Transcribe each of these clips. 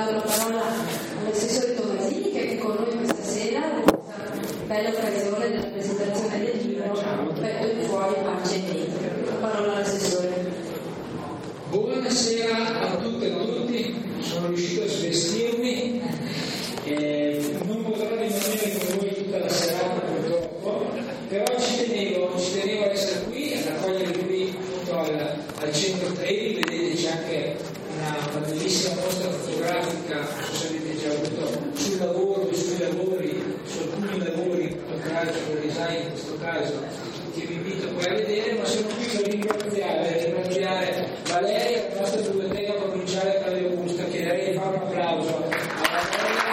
dato la parola all'assessore Tomasini, che è con noi questa sera, per questa bella occasione della presentazione del libro Petto fuori, pace e dentro. La parola all'assessore. Buonasera a tutte e a tutti, sono riuscito a svestirmi, non potrò rimanere con voi tutta la serata purtroppo, però ci tenevo a essere qui, a raccogliere qui appunto al centro Trevi. Vedete c'è anche una bellissima mostra fotografica, non so se avete già avuto, sul lavoro, sui lavori, su alcuni lavori, fotografico, design in questo caso, che vi invito poi a vedere, ma sono qui per ringraziare Valeria, la nostra biblioteca provinciale Claudio Augusta. Chiederei di fare un applauso a Valeria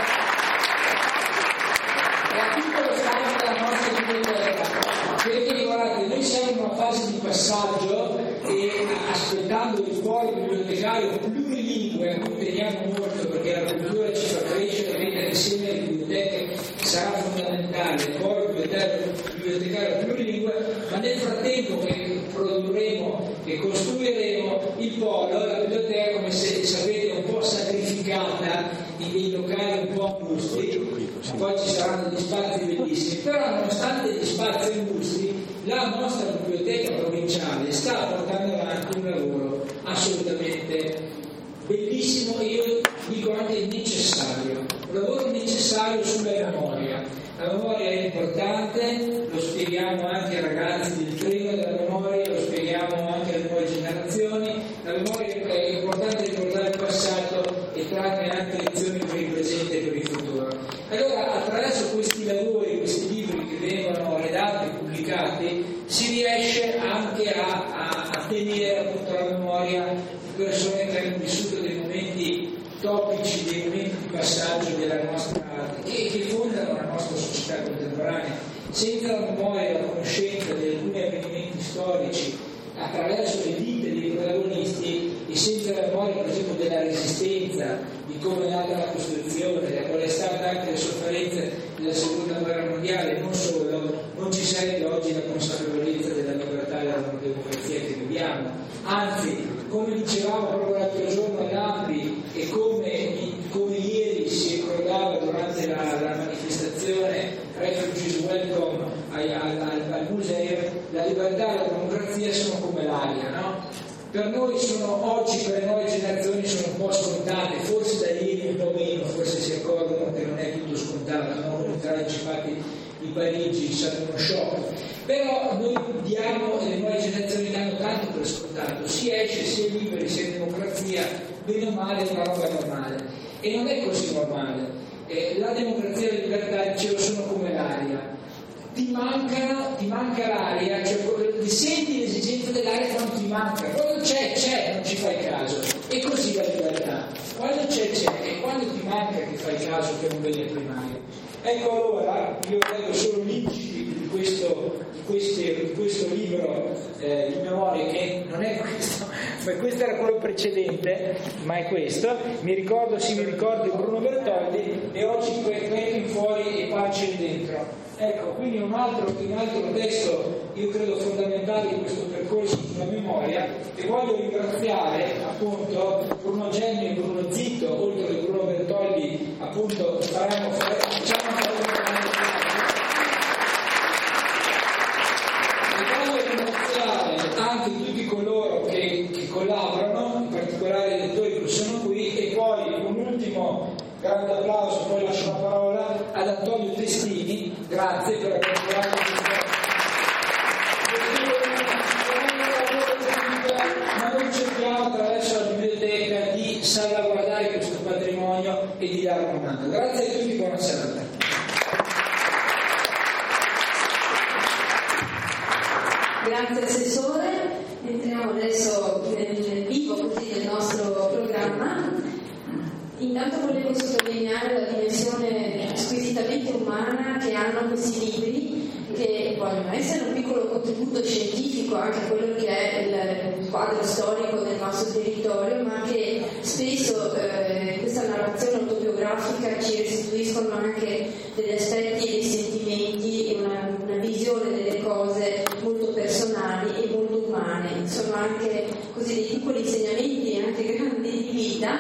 e a tutto lo staff della nostra biblioteca, perché guardate, noi siamo in una fase di passaggio e aspettando il polo bibliotecario plurilingue, a cui teniamo molto perché la cultura ci fa crescere e mettere insieme le biblioteche sarà fondamentale, il polo bibliotecario plurilingue, ma nel frattempo che produrremo e costruiremo il polo, la biblioteca, come sapete, è un po' sacrificata in dei locali un po' angusti, poi ci saranno degli spazi bellissimi, però nonostante gli spazi angusti la nostra biblioteca provinciale sta portando avanti un lavoro assolutamente bellissimo e io dico anche necessario, un lavoro necessario sulla memoria. La memoria è importante, lo spieghiamo anche ai ragazzi del treno della memoria, lo spieghiamo anche alle nuove generazioni. La memoria è importante ricordare il passato e trarne anche lezioni per il presente e per il futuro. Allora, attraverso questi lavori, questi libri che vengono redatti e pubblicati, si riesce anche a tenere appunto la memoria di persone che hanno vissuto dei momenti topici, dei momenti di passaggio della nostra arte che fondano la nostra società contemporanea. Senza la memoria e la conoscenza di alcuni avvenimenti storici attraverso le vite dei protagonisti e senza la memoria per esempio della resistenza, di come è nata la Costituzione, della quale è stata anche le sofferenze della seconda guerra mondiale, non solo, non ci sarebbe oggi la consapevolezza della libertà e della democrazia che viviamo. Anzi, come dicevamo proprio l'altro giorno ad Ampi e come ieri si ricordava durante la manifestazione Refugees Welcome al museo, la libertà e la democrazia sono come l'aria, no? Per noi oggi per le nuove generazioni sono un po' scontate, forse da ieri un po' meno, forse si accorgono che non è tutto scontato, no? I tragici fatti di Parigi sono uno shock, però noi diamo e le nuove generazioni danno tanto per scontato, si esce, si è liberi, si è democrazia, bene o male è una roba normale, e non è così normale. La democrazia e la libertà, dicevo, sono come l'aria. Ti manca l'aria, cioè senti l'esigenza dell'aria quando ti manca, quando c'è, non ci fai caso, e così la libertà, quando c'è, e quando ti manca che fai caso che è un bene primario. Ecco, allora io leggo solo l'incipit di questo libro di memoria, che non è questo, ma questo era quello precedente, ma è questo. Mi ricordo Bruno Bertoldi, e oggi Petto fuori e pace dentro. Ecco, quindi un altro testo, io credo fondamentale in questo percorso sulla memoria, e voglio ringraziare appunto Bruno Genni e Bruno Zitto, oltre che Bruno Bertoldi, appunto anche tutti coloro che collaborano, in particolare i lettori che sono qui, e poi un ultimo grande applauso, poi lascio la parola ad Antonio Testini, grazie per aver curato ma noi cerchiamo attraverso la biblioteca di salvaguardare questo patrimonio e di dare una mano. Grazie a tutti, buona serata. Grazie Assessore, entriamo adesso nel vivo così del nostro programma. Intanto volevo sottolineare la dimensione squisitamente umana che hanno questi libri, che vogliono essere un piccolo contributo scientifico anche a quello che è il quadro storico del nostro territorio, ma che spesso questa narrazione autobiografica ci restituiscono anche degli aspetti e dei sentimenti e una visione delle cose molto personali e molto umane. Sono anche così dei piccoli insegnamenti, anche grandi, di vita,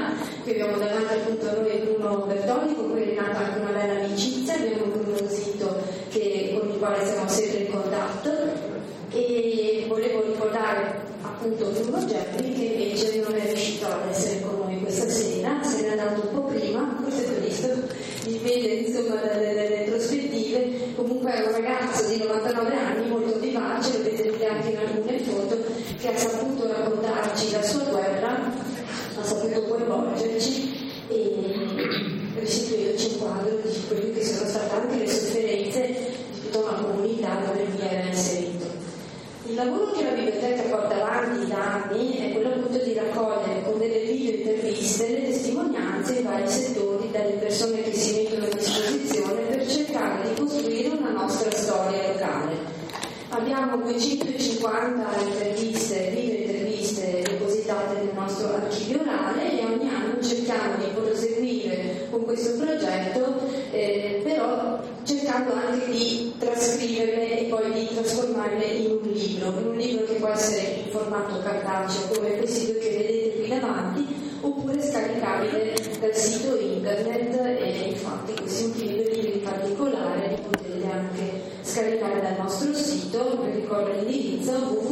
Qui abbiamo davanti appunto noi Bruno Bertoni, con cui è nata anche una bella amicizia, abbiamo Bruno Zito con il quale siamo sempre in contatto, e volevo ricordare appunto Bruno Gelli, che invece non è riuscito ad essere con noi questa sera, se n'è andato un po' prima, forse questo dipende insomma dalle retrospettive. Comunque è un ragazzo di 99 anni molto vivace, lo vedete anche in alcune foto, che ha saputo raccontarci la sua guerra, ha saputo coinvolgerci e restituirci un quadro di quelle che sono state anche le sofferenze di tutta una comunità dove lui era inserito. Il lavoro che la biblioteca porta avanti da anni è quello appunto di raccogliere con delle video interviste le testimonianze in vari settori dalle persone che si mettono a disposizione per cercare di costruire una nostra storia locale. Abbiamo 250 interviste, video interviste depositate nel nostro archivio orale, e ogni anno cerchiamo di proseguire con questo progetto, però cercando anche di trascriverle e poi di trasformarle in un libro che può essere in formato cartaceo come questi due che vedete qui davanti, oppure scaricabile dal sito internet, e infatti questi ultimi due libri in particolare li potete anche scaricare dal nostro sito. Vi ricordo l'indirizzo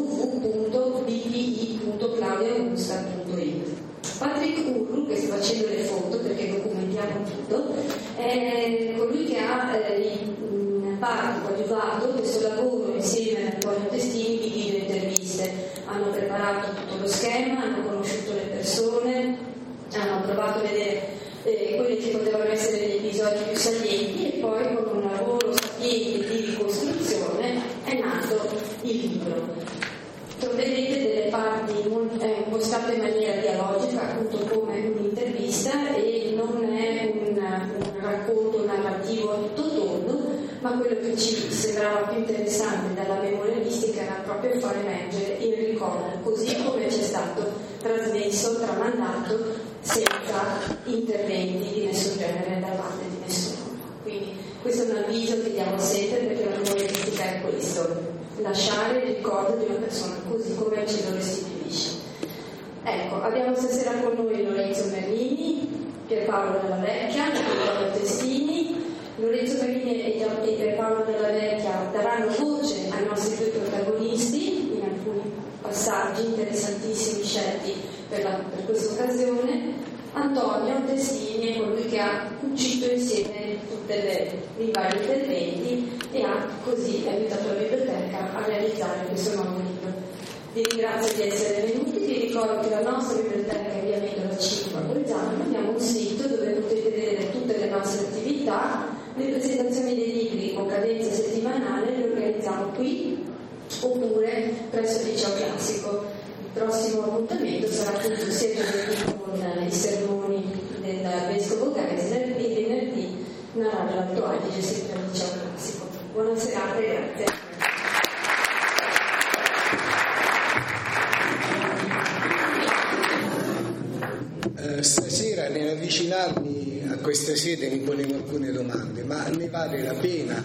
www.bpi.claudiaugusta.it. Patrick Urru, che sta facendo le foto perché documentiamo tutto, è colui che ha in parte coadiuvato questo lavoro insieme a Antonio Testini di video interviste. Hanno preparato tutto lo schema, hanno conosciuto le persone, hanno provato a vedere quelli che potevano essere gli episodi più salienti, e poi con un lavoro sapiente di ricostruzione è nato il libro. Vedete delle parti impostate in maniera dialogica, appunto come un'intervista, e non è un racconto narrativo a tutto tondo, ma quello che ci sembrava più interessante dalla memorialistica era proprio far emergere il ricordo, così come ci è stato trasmesso, tramandato, senza interventi di nessun genere da parte di nessuno. Quindi questo è un avviso che diamo sempre, perché la memorialistica è questo: lasciare il ricordo di una persona così come ce lo restituisce. Ecco, abbiamo stasera con noi Lorenzo Merlini, Pierpaolo Della Vecchia, Antonio Testini. Lorenzo Merlini e Pierpaolo Della Vecchia daranno voce ai nostri due protagonisti in alcuni passaggi interessantissimi scelti per questa occasione. Antonio Testini è colui che ha cucito insieme tutti i vari interventi e ha così aiutato la biblioteca a realizzare questo nuovo libro. Vi ringrazio di essere venuti, vi ricordo che la nostra biblioteca è via Mendola 5 a Bolzano, abbiamo un sito dove potete vedere tutte le nostre attività, le presentazioni dei libri con cadenza settimanale le organizziamo qui oppure presso il Liceo Classico. Il prossimo appuntamento sarà appunto sia giovedì con i sermoni del Vescovo Geisler e venerdì una radio Alto Adige sempre al Liceo Classico. Buona serata e grazie. Stasera, nell'avvicinarmi a questa sede, mi ponevo alcune domande, ma ne vale la pena?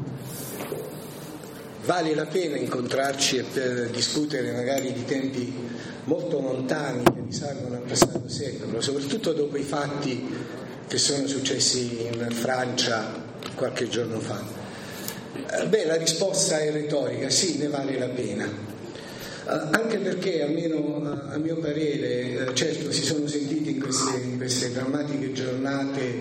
Vale la pena incontrarci per discutere magari di tempi molto lontani che risalgono al passato secolo, soprattutto dopo i fatti che sono successi in Francia qualche giorno fa? La risposta è retorica: sì, ne vale la pena. Anche perché, almeno a mio parere, certo si sono sentite in queste drammatiche giornate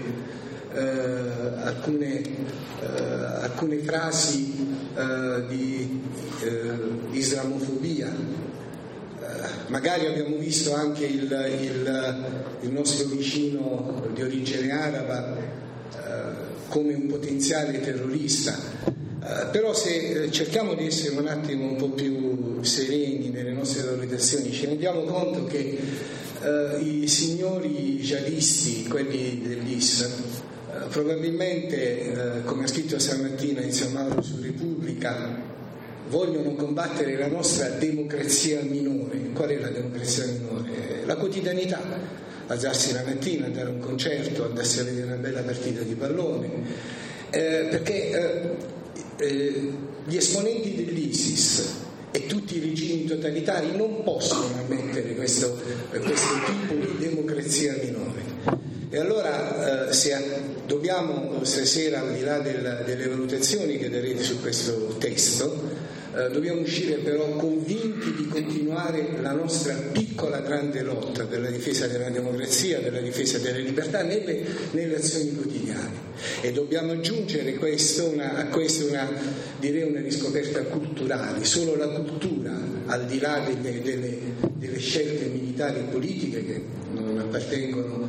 alcune frasi di islamofobia. Magari abbiamo visto anche il nostro vicino di origine araba come un potenziale terrorista. Però se cerchiamo di essere un attimo un po' più sereni nelle nostre valutazioni, ci rendiamo conto che i signori jihadisti, quelli dell'IS, probabilmente, come ha scritto stamattina Enzo Mauro su Repubblica, vogliono combattere la nostra democrazia minore. Qual è la democrazia minore? La quotidianità: alzarsi la mattina, andare a un concerto, andarsi a vedere una bella partita di pallone, perché gli esponenti dell'ISIS e tutti i regimi totalitari non possono ammettere questo tipo di democrazia minore. E allora dobbiamo stasera, al di là delle valutazioni che darete su questo testo, dobbiamo uscire però convinti di continuare la nostra piccola grande lotta per la difesa della democrazia, per la difesa delle libertà nelle azioni quotidiane, e dobbiamo aggiungere a questo una riscoperta culturale. Solo la cultura, al di là delle scelte militari e politiche che non appartengono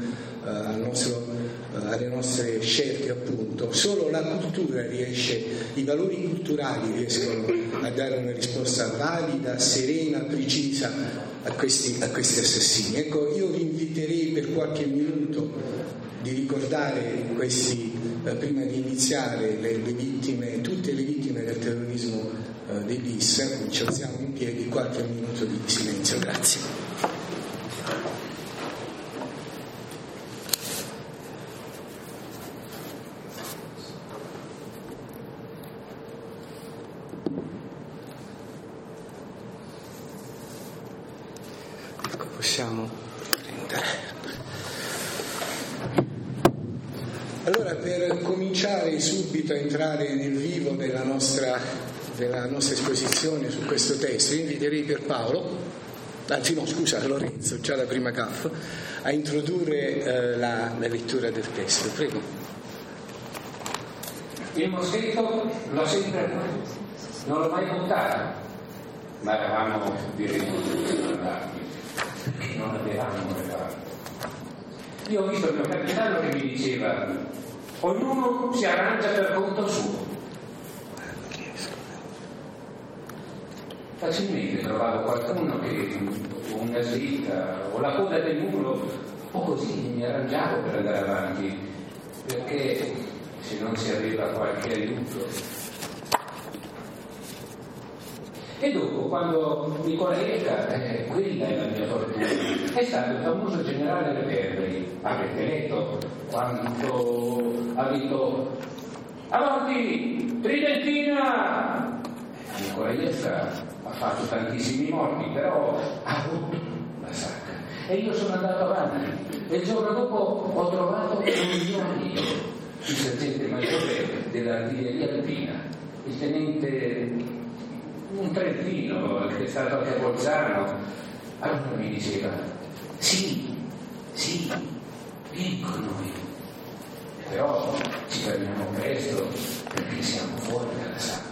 alle nostre scelte, appunto, solo la cultura i valori culturali riescono a dare una risposta valida, serena, precisa a questi assassini. Ecco, io vi inviterei per qualche minuto di ricordare questi, prima di iniziare, tutte le vittime del terrorismo dell'IS. Ci alziamo in piedi, qualche minuto di silenzio. Grazie. Possiamo prendere. Allora, per cominciare subito a entrare nel vivo della nostra esposizione su questo testo, inviterei Pierpaolo, Lorenzo, già la prima CAF, a introdurre la lettura del testo. Prego. Il moschetto l'ho sempre avuto, non l'ho mai buttato, ma eravamo diretti non avevamo preparato. Io ho visto il mio capitano che mi diceva: ognuno si arrangia per conto suo. Facilmente trovavo qualcuno che una slitta o la coda del muro, o così mi arrangiavo per andare avanti, perché se non si aveva qualche aiuto. E dopo, quando Nicoletta, quella è la mia fortuna, è stato il famoso generale Reverberi. Avete letto quanto ha detto: avanti, Tridentina! Nicoletta ha fatto tantissimi morti, però ha avuto la sacca. E io sono andato avanti, e il giorno dopo ho trovato un mio amico, il sergente maggiore dell'artiglieria alpina, il tenente, un trentino che è stato anche a Bolzano. Allora mi diceva: sì, vieni con noi, però ci fermiamo presto perché siamo fuori dalla sacca.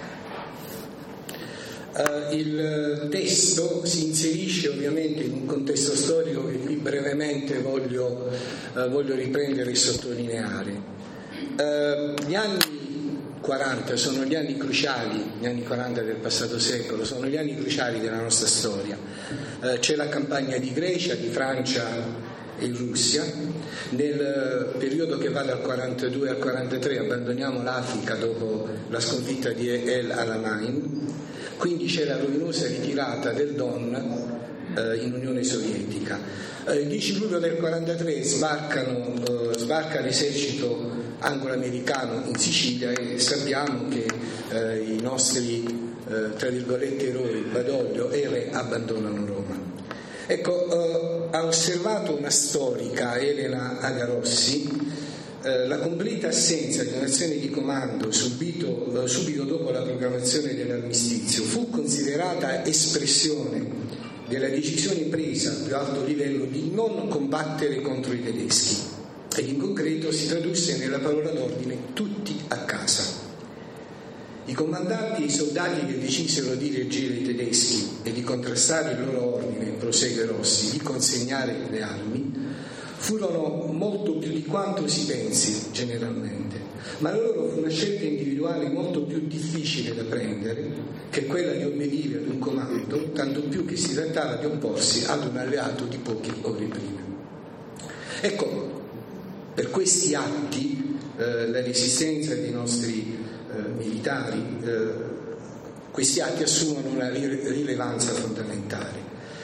Il testo si inserisce ovviamente in un contesto storico che qui brevemente voglio riprendere e sottolineare. Gli anni 40 sono gli anni cruciali, gli anni 40 del passato secolo, sono gli anni cruciali della nostra storia. C'è la campagna di Grecia, di Francia e Russia. Nel periodo che va dal 42 al 43 abbandoniamo l'Africa dopo la sconfitta di El Alamein, quindi c'è la rovinosa ritirata del Don in Unione Sovietica. Il 10 luglio del 43 sbarca l'esercito anglo-americano in Sicilia, e sappiamo che i nostri tra virgolette eroi, Badoglio e Re, abbandonano Roma. Ecco, ha osservato una storica, Elena Agarossi, la completa assenza di un'azione di comando subito dopo la proclamazione dell'armistizio fu considerata espressione della decisione presa a più alto livello di non combattere contro i tedeschi, e in concreto si tradusse nella parola d'ordine: tutti a casa. I comandanti e i soldati che decisero di reagire ai tedeschi e di contrastare il loro ordine, prosegue Rossi, di consegnare le armi, furono molto più di quanto si pensi generalmente, ma la loro fu una scelta individuale molto più difficile da prendere che quella di obbedire ad un comando, tanto più che si trattava di opporsi ad un alleato di poche ore prima. Ecco, per questi atti la resistenza dei nostri militari, questi atti assumono una rilevanza fondamentale.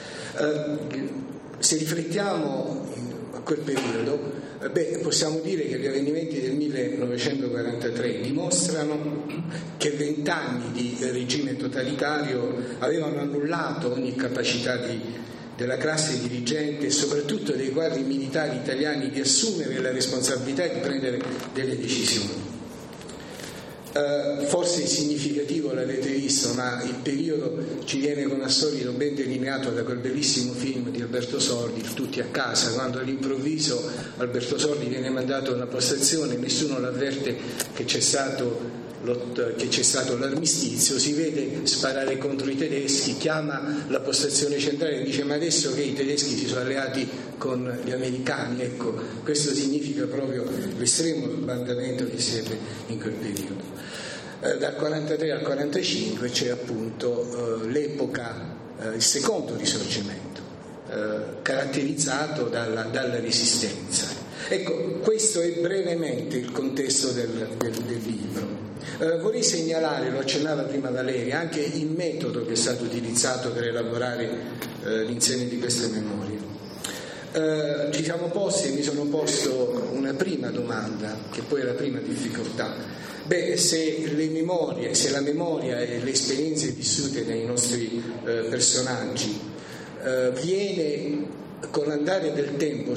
Se riflettiamo a quel periodo, possiamo dire che gli avvenimenti del 1943 dimostrano che 20 anni di regime totalitario avevano annullato ogni capacità di della classe dirigente e soprattutto dei quadri militari italiani di assumere la responsabilità e di prendere delle decisioni. Forse è significativo, l'avete visto, ma il periodo ci viene con assolido ben delineato da quel bellissimo film di Alberto Sordi, Il Tutti a casa, quando all'improvviso Alberto Sordi viene mandato a una postazione, nessuno l'avverte che c'è stato l'armistizio, si vede sparare contro i tedeschi, chiama la postazione centrale e dice: ma adesso che i tedeschi si sono alleati con gli americani, ecco, questo significa proprio l'estremo sbandamento che si ebbe in quel periodo. Dal 43 al 45 c'è appunto l'epoca, il secondo risorgimento, caratterizzato dalla resistenza. Ecco, questo è brevemente il contesto del libro. Vorrei segnalare, lo accennava prima Valeria, anche il metodo che è stato utilizzato per elaborare l'insieme di queste memorie. Ci siamo posti e mi sono posto una prima domanda, che poi è la prima difficoltà. Se la memoria e le esperienze vissute dai nostri personaggi viene con l'andare del tempo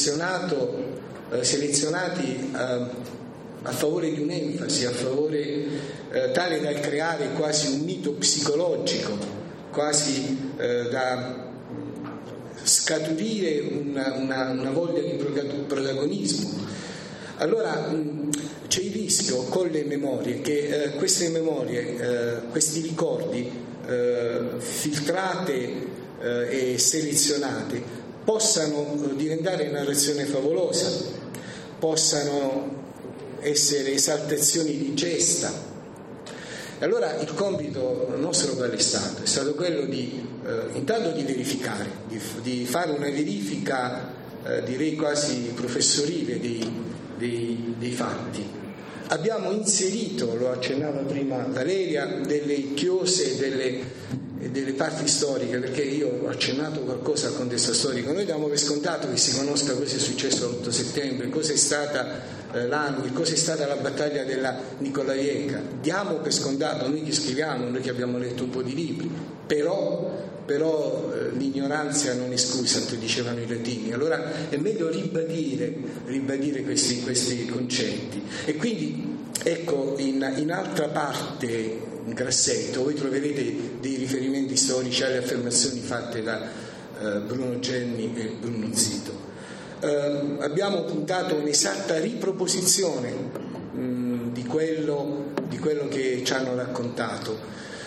selezionati a favore di un'enfasi, a favore tale da creare quasi un mito psicologico, quasi da scaturire una voglia di protagonismo, allora c'è il rischio con le memorie che queste memorie, questi ricordi filtrate e selezionate possano diventare narrazione favolosa, possano essere esaltazioni di gesta. Allora il compito nostro qual è stato? È stato quello di intanto di verificare, di fare una verifica direi quasi professorile dei fatti. Abbiamo inserito, lo accennava prima Valeria, delle chiose, delle parti storiche, perché io ho accennato qualcosa al contesto storico. Noi diamo per scontato che si conosca cosa è successo l'8 settembre, cosa è stata l'Anni, cosa è stata la battaglia della Nikolajevka. Diamo per scontato, noi che scriviamo, noi che abbiamo letto un po' di libri, però l'ignoranza non è scusa, dicevano i latini. Allora è meglio ribadire questi concetti. E quindi ecco, in altra parte, in grassetto, voi troverete dei riferimenti storici alle affermazioni fatte da Bruno Gelmi e Bruno Zito. Abbiamo puntato un'esatta riproposizione di quello che ci hanno raccontato.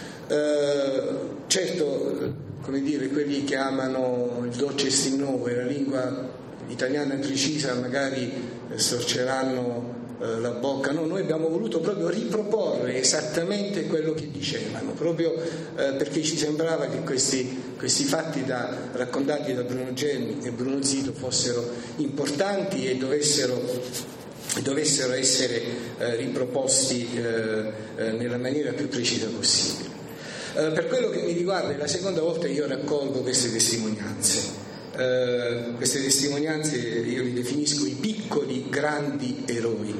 Certo, come dire, quelli che amano il dolce stinnovo e la lingua italiana precisa magari storceranno la bocca. No, noi abbiamo voluto proprio riproporre esattamente quello che dicevano, proprio perché ci sembrava che questi fatti raccontati da Bruno Gelmi e Bruno Zito fossero importanti e dovessero essere riproposti nella maniera più precisa possibile. Per quello che mi riguarda, è la seconda volta che io raccolgo queste testimonianze. Queste testimonianze io li definisco i piccoli grandi eroi.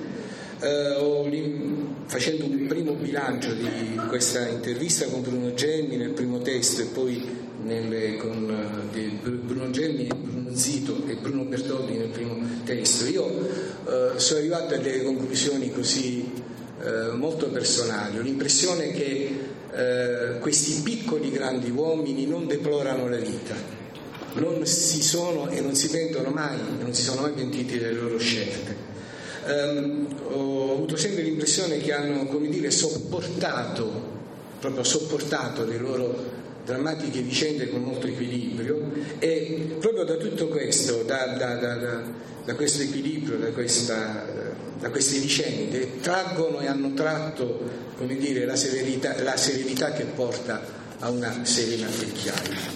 Facendo un primo bilancio di questa intervista con Bruno Gelmi nel primo testo e poi con Bruno Gelmi e Bruno Zito e Bruno Bertoldi nel primo testo, io sono arrivato a delle conclusioni così molto personali. Ho l'impressione che questi piccoli grandi uomini non deplorano la vita, non si sono e non si pentono mai, non si sono mai pentiti delle loro scelte. Ho avuto sempre l'impressione che hanno, come dire, sopportato le loro drammatiche vicende con molto equilibrio, e proprio da tutto questo, da questo equilibrio, da queste vicende traggono e hanno tratto, come dire, la serenità che porta a una serena vecchiaia.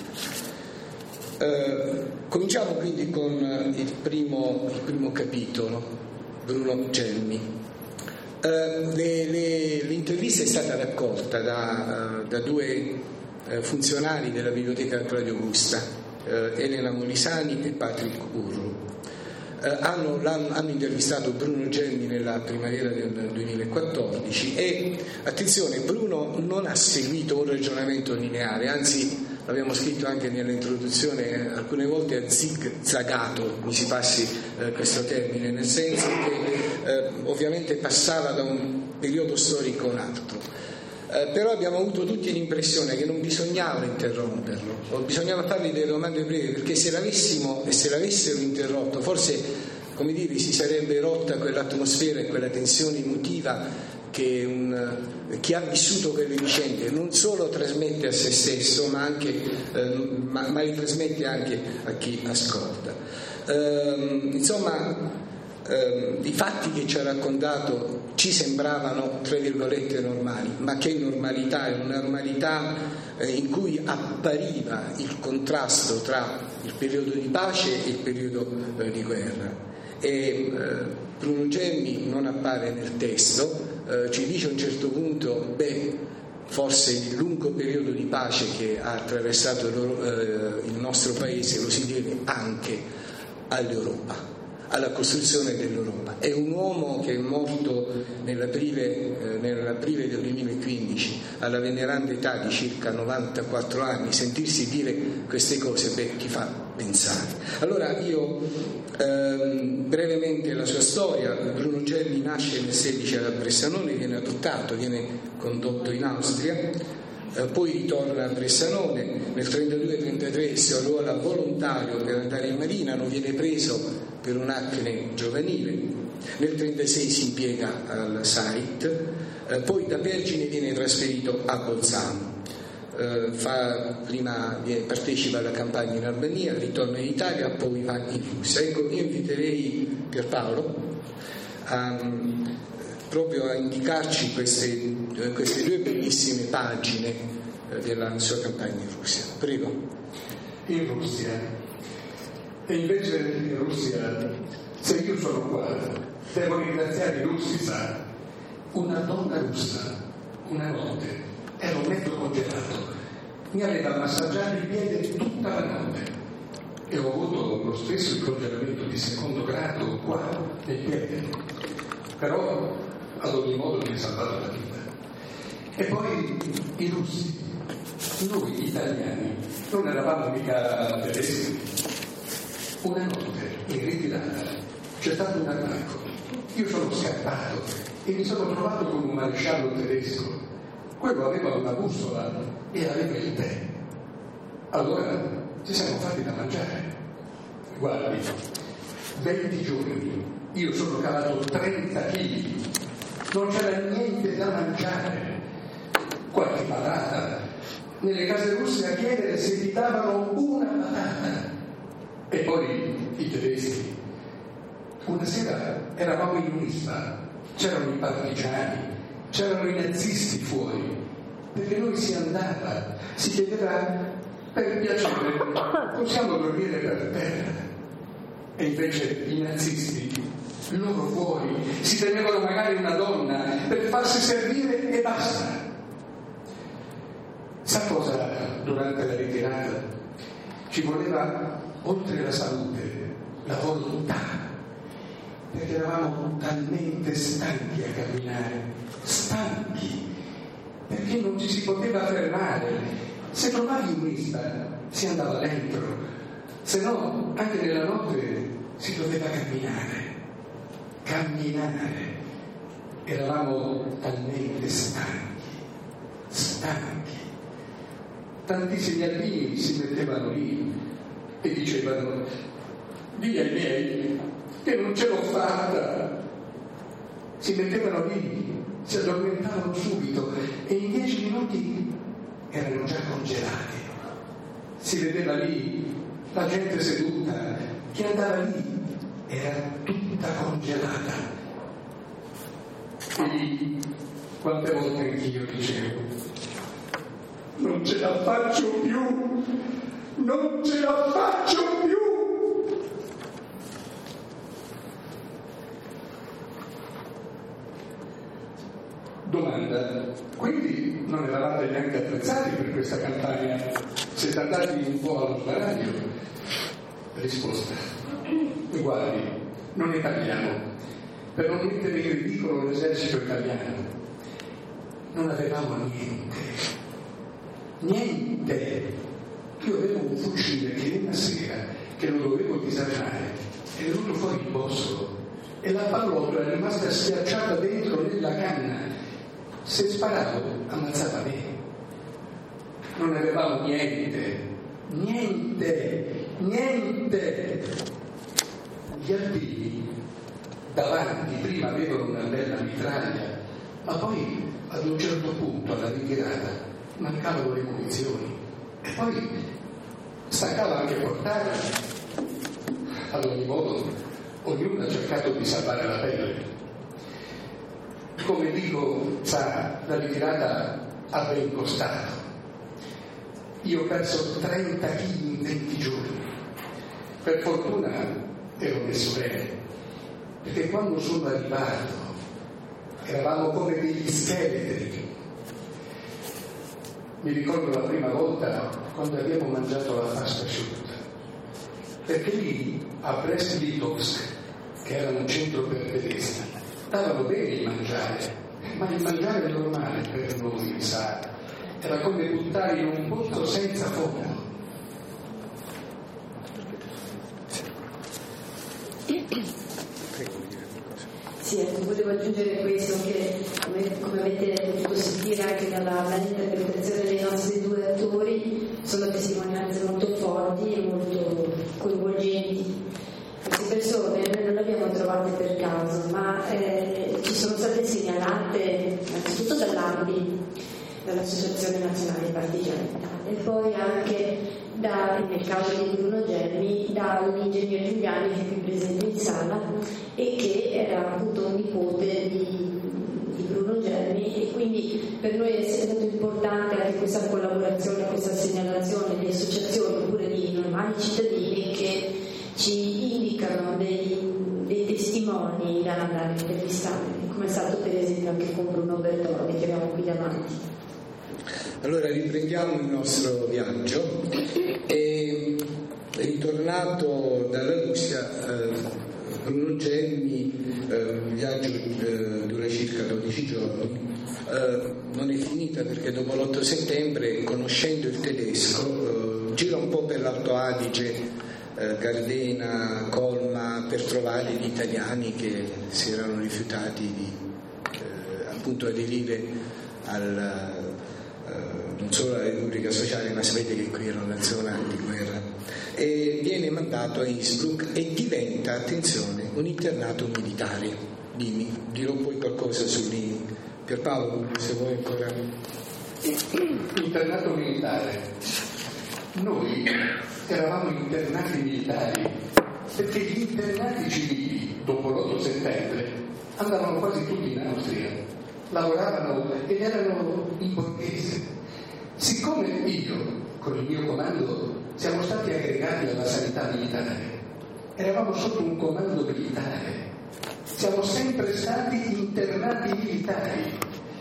Cominciamo quindi con il primo capitolo, Bruno Gelmi. L'intervista è stata raccolta da due funzionari della biblioteca Claudio Gusta, Elena Molisani e Patrick Urru. Hanno intervistato Bruno Gelmi nella primavera del 2014 e, attenzione, Bruno non ha seguito un ragionamento lineare, anzi l'abbiamo scritto anche nell'introduzione, alcune volte ha zigzagato, mi si passi questo termine, nel senso che ovviamente passava da un periodo storico a un altro. Però abbiamo avuto tutti l'impressione che non bisognava interromperlo, o bisognava fargli delle domande brevi, perché se l'avessero interrotto, forse, come dire, si sarebbe rotta quell'atmosfera e quella tensione emotiva che chi ha vissuto quelle vicende non solo trasmette a se stesso, ma li trasmette anche a chi ascolta. I fatti che ci ha raccontato ci sembravano, tra virgolette, normali, ma che normalità è una normalità in cui appariva il contrasto tra il periodo di pace e il periodo di guerra. E Bruno Gemmi non appare nel testo, ci dice a un certo punto, forse il lungo periodo di pace che ha attraversato il nostro paese lo si deve anche all'Europa, alla costruzione dell'Europa. È un uomo che è morto nell'aprile del 2015 alla veneranda età di circa 94 anni. Sentirsi dire queste cose ti fa pensare. Allora io brevemente la sua storia. Bruno Gemmi nasce nel 16 a Bressanone, viene adottato, viene condotto in Austria, poi ritorna a Bressanone, nel 32-33 si arruola volontario per andare in Marina, non viene preso per un'acne giovanile, nel 36 si impiega al Sarit, poi da Vergine viene trasferito a Bolzano, partecipa alla campagna in Albania, ritorna in Italia, poi va in Russia. Ecco, io inviterei Pierpaolo proprio a indicarci queste due bellissime pagine della sua campagna in Russia. Prego. In Russia. E invece in Russia, se io sono qua, devo ringraziare i russi, sa. Una donna russa, una notte, ero mezzo congelato, mi aveva massaggiato il piede tutta la notte e ho avuto lo stesso congelamento di secondo grado qua nel piede, però ad ogni modo mi ha salvato la vita. E poi i russi, noi italiani non eravamo mica tedeschi. Una notte in ritirata c'è stato un attacco, io sono scappato e mi sono trovato con un maresciallo tedesco. Quello aveva una bussola e aveva il tè. Allora ci siamo fatti da mangiare. Guardi, 20 giorni io sono calato 30 kg, non c'era niente da mangiare, qualche patata. Nelle case russe a chiedere se ti davano una patata. E poi i tedeschi. Una sera eravamo in un'isla, c'erano i partigiani, c'erano i nazisti fuori, perché noi si andava, si chiedeva per piacere, possiamo dormire per terra. E invece i nazisti, loro fuori, si tenevano magari una donna per farsi servire e basta. Sa cosa durante la ritirata? Ci voleva, oltre la salute, la volontà, perché eravamo talmente stanchi a camminare, stanchi, perché non ci si poteva fermare. Se trovavi un'isla si andava dentro, se no anche nella notte si doveva camminare. Eravamo talmente stanchi. Tantissimi albini si mettevano lì e dicevano: dì ai miei che non ce l'ho fatta. Si mettevano lì, si addormentavano subito e in 10 minuti erano già congelati. Si vedeva lì la gente seduta, chi andava lì era tutta congelata. E lì quante volte anch'io dicevo: non ce la faccio più, non ce la faccio più. Domanda: quindi non eravate neanche attrezzati per questa campagna? Siete andati un po' allo sbaraglio? Risposta: guardi, non ne parliamo, per non mettere in ridicolo l'esercito italiano. Non avevamo niente. Io avevo un fucile che una sera, che lo dovevo disarmare, è venuto fuori il bossolo e la pallottola è rimasta schiacciata dentro nella canna. Se sparavo, ammazzava me. Non avevamo niente. Gli alpini davanti prima avevano una bella mitraglia, ma poi ad un certo punto alla ritirata mancavano le munizioni e poi staccava anche portarle. Ad ogni modo ognuno ha cercato di salvare la pelle. Come dico, sa, la ritirata ha ben costato. Io ho perso 30 kg in 20 giorni. Per fortuna ero messo bene, perché quando sono arrivato eravamo come degli scheletri. Mi ricordo la prima volta quando abbiamo mangiato la pasta asciutta, perché lì a Brest-Litovsk, che era un centro per tedeschi, davano bene il mangiare, ma il mangiare normale per noi, sa, era come buttare in un pozzo senza fondo. Sì, ecco, volevo aggiungere questo, che come avete potuto sentire anche dall'interpretazione dei nostri due attori, sono testimonianze molto forti e molto coinvolgenti. Queste persone noi non le abbiamo trovate per caso, ma ci sono state segnalate innanzitutto dall'ANPI, dall'Associazione Nazionale Partigiani d'Italia, e poi anche nel caso di Bruno Gelmi dall'ingegner Giuliani, che è qui presente in sala e che era appunto un nipote di Bruno Gelmi, e quindi per noi è stato importante anche questa collaborazione, questa segnalazione di associazioni oppure di normali cittadini che ci indicano dei testimoni da andare a intervistare, come è stato per esempio anche con Bruno Bertoldi che abbiamo qui davanti. Allora riprendiamo il nostro viaggio e ritornato dalla Russia Bruno Gelmi, il viaggio dura circa 12 giorni, non è finita perché dopo l'8 settembre, conoscendo il tedesco, gira un po' per l'Alto Adige, Gardena, Colma, per trovare gli italiani che si erano rifiutati di appunto aderire non solo alla Repubblica Sociale, ma sapete che qui era una zona di guerra, e viene mandato a Innsbruck e diventa, attenzione, un internato militare. Dirò poi qualcosa sull'INI. Pierpaolo, se vuoi ancora. Internato militare. Noi eravamo internati militari perché gli internati civili dopo l'8 settembre andavano quasi tutti in Austria, lavoravano ed erano in borghese. Siccome io, con il mio comando, siamo stati aggregati alla sanità militare, eravamo sotto un comando militare, siamo sempre stati internati militari.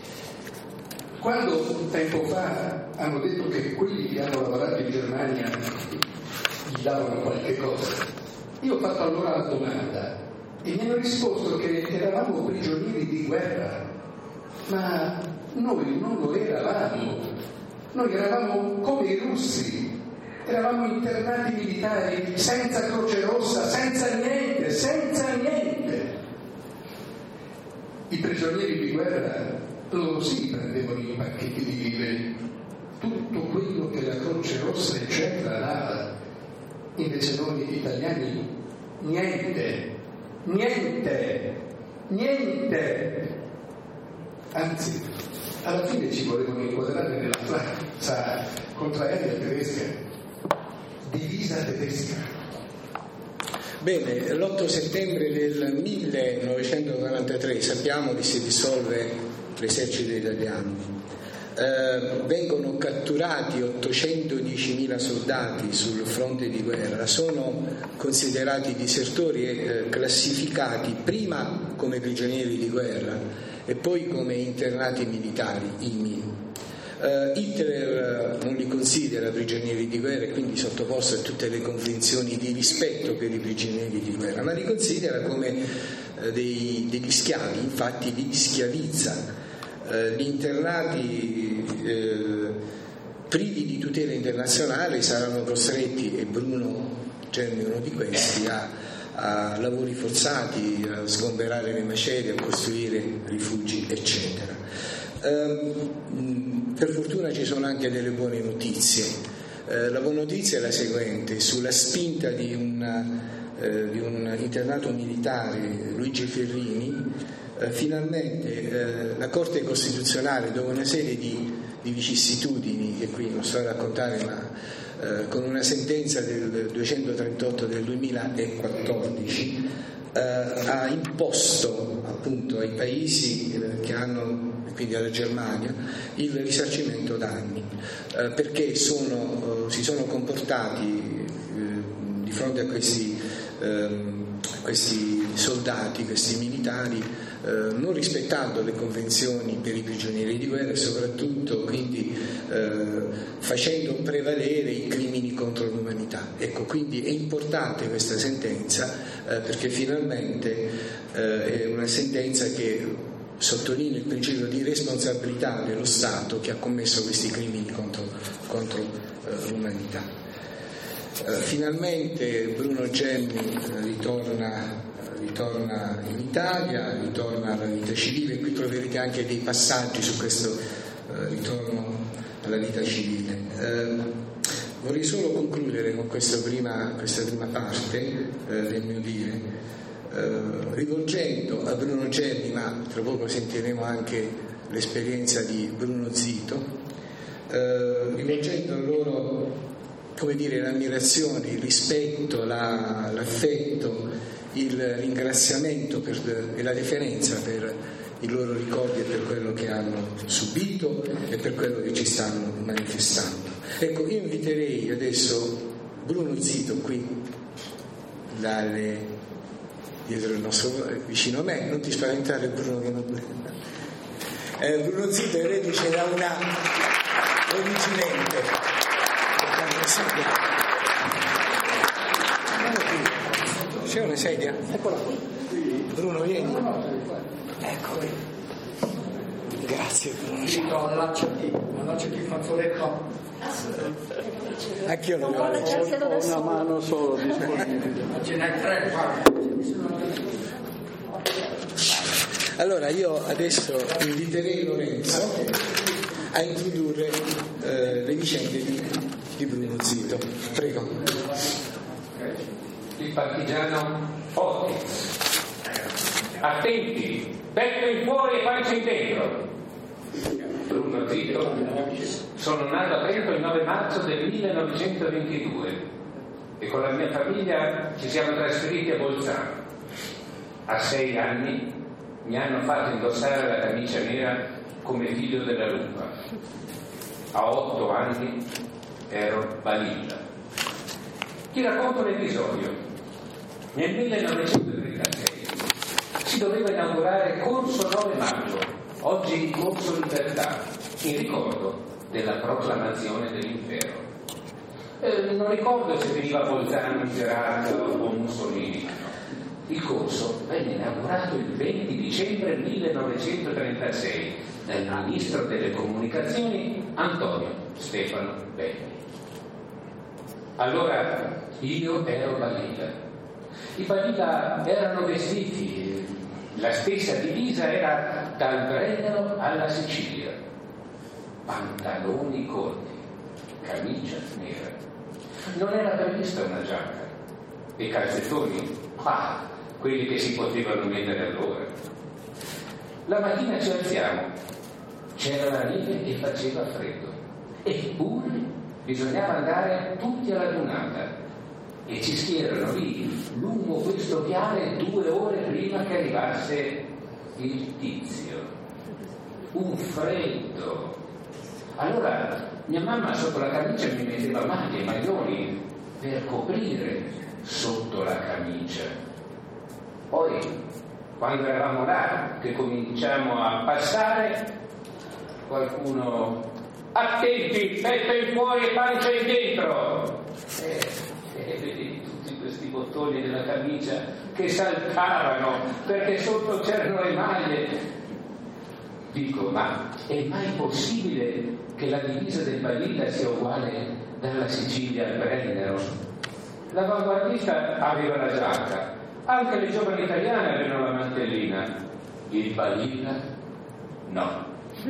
Quando tempo fa hanno detto che quelli che hanno lavorato in Germania gli davano qualche cosa, io ho fatto allora la domanda e mi hanno risposto che eravamo prigionieri di guerra, ma noi non lo eravamo. Noi eravamo come i russi, eravamo internati militari senza Croce Rossa, senza niente. I prigionieri di guerra, loro sì prendevano i pacchetti di viveri, tutto quello che la Croce Rossa eccetera dava. Invece noi italiani niente. Anzi, alla fine ci volevano inquadrare nella Francia contraerea tedesca, divisa tedesca. Bene, l'8 settembre del 1943 sappiamo che si dissolve l'esercito italiano. Vengono catturati 810.000 soldati sul fronte di guerra, sono considerati disertori e classificati prima come prigionieri di guerra e poi come internati militari, IMI. Hitler non li considera prigionieri di guerra e quindi sottoposto a tutte le convenzioni di rispetto per i prigionieri di guerra, ma li considera come degli schiavi, infatti li schiavizza. Gli internati privi di tutela internazionale saranno costretti, e Bruno Gelmi è uno di questi, a lavori forzati, a sgomberare le macerie, a costruire rifugi, eccetera. Per fortuna ci sono anche delle buone notizie. La buona notizia è la seguente: sulla spinta di un internato militare, Luigi Ferrini, finalmente la Corte Costituzionale, dopo una serie di vicissitudini che qui non sto a raccontare, ma con una sentenza del 238 del 2014 ha imposto appunto ai paesi che hanno, quindi alla Germania, il risarcimento danni, perché si sono comportati di fronte a questi soldati, questi militari, non rispettando le convenzioni per i prigionieri di guerra e soprattutto quindi facendo prevalere i crimini contro l'umanità. Ecco, quindi è importante questa sentenza perché finalmente è una sentenza che sottolinea il principio di responsabilità dello Stato che ha commesso questi crimini contro l'umanità. Finalmente Bruno Gelmi ritorna in Italia, ritorna alla vita civile, e qui troverete anche dei passaggi su questo ritorno alla vita civile. Vorrei solo concludere con questa prima parte del mio dire, rivolgendo a Bruno Gelmi, ma tra poco sentiremo anche l'esperienza di Bruno Zito, rivolgendo a loro, come dire, l'ammirazione, il rispetto, l'affetto, il ringraziamento e la deferenza per i loro ricordi e per quello che hanno subito e per quello che ci stanno manifestando. Ecco, io inviterei adesso Bruno Zito qui, dietro il nostro, vicino a me. Non ti spaventare, Bruno, che non... Bruno Zito è reduce da una origine. C'è una sedia? Eccola qui. Bruno, vieni. Ecco. Grazie, Bruno. Allacciati il fazzoletto. Anch'io non ho una mano solo disponibile. Ce n'hai 3, guarda. Allora io adesso inviterei Lorenzo a introdurre le vicende di Bruno Zito. Prego. Il partigiano Otti. Attenti, petto in fuori e pancia in dentro. Bruno Zito. Sono nato a Trento il 9 marzo del 1922 e con la mia famiglia ci siamo trasferiti a Bolzano. A 6 anni mi hanno fatto indossare la camicia nera come figlio della lupa. A 8 anni ero Balilla. Ti racconto l'episodio. Nel 1936 si doveva inaugurare Corso 9 maggio, oggi Corso Libertà, in ricordo della proclamazione dell'impero. Non ricordo se veniva Bolzano, Macerata o Mussolini. Il corso venne inaugurato il 20 dicembre 1936 dal ministro delle comunicazioni Antonio Stefano Belli. Allora io ero Balilla. I Balilla erano vestiti, la stessa divisa era dal Brennero alla Sicilia, pantaloni corti, camicia nera. Non era prevista una giacca e calzettoni, quelli che si potevano mettere allora. La mattina ci alziamo, c'era la neve e faceva freddo, eppure bisognava andare tutti alla lunata e ci schierano lì lungo questo viale 2 ore prima che arrivasse il tizio. Un freddo. Allora mia mamma sotto la camicia mi metteva maglie e maglioni per coprire sotto la camicia. Poi quando eravamo là che cominciamo a passare, qualcuno: attenti, petto in fuori e pancia in dentro. Vedi tutti questi bottoni della camicia che saltavano perché sotto c'erano le maglie. Dico, ma è mai possibile che la divisa del Balilla sia uguale dalla Sicilia al Brennero? L'avanguardista aveva la giacca, anche le giovani italiane avevano la mantellina, il Balilla no.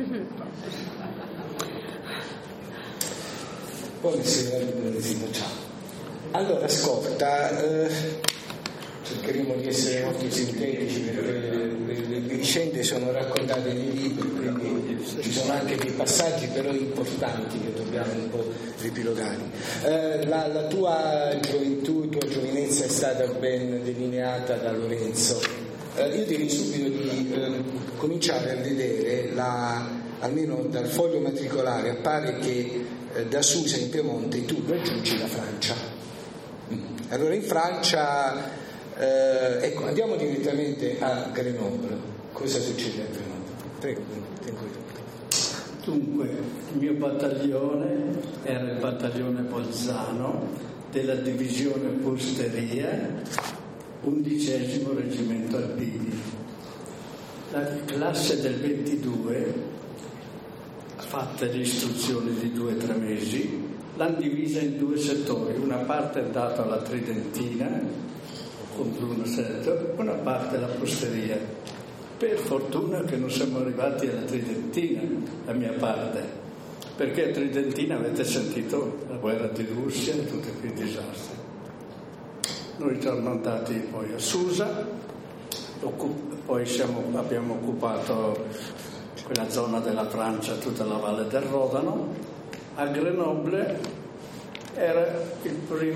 Buonasera, ciao. Allora, ascolta, cercheremo di essere molto sintetici perché le vicende sono raccontate nei libri, quindi ci sono anche dei passaggi però importanti che dobbiamo un po' ripilogare. La tua gioventù, tua giovinezza è stata ben delineata da Lorenzo. Io direi subito di cominciare a vedere, almeno dal foglio matricolare appare che da Susa in Piemonte tu raggiungi la Francia. Allora in Francia, ecco, andiamo direttamente a Grenoble. Cosa succede a Grenoble? Prego, tengo io. Dunque, il mio battaglione era il battaglione Bolzano della divisione Posteria, 11° reggimento alpini. La classe del 22, fatte le istruzioni di 2 o 3 mesi, l'hanno divisa in 2 settori. Una parte è data alla Tridentina con Bruno Setto, una parte alla Posteria. Per fortuna che non siamo arrivati alla Tridentina, la mia parte, perché a Tridentina avete sentito la guerra di Russia e tutti quei disastri. Noi siamo andati poi a Susa, poi abbiamo occupato quella zona della Francia, tutta la valle del Rodano. A Grenoble era il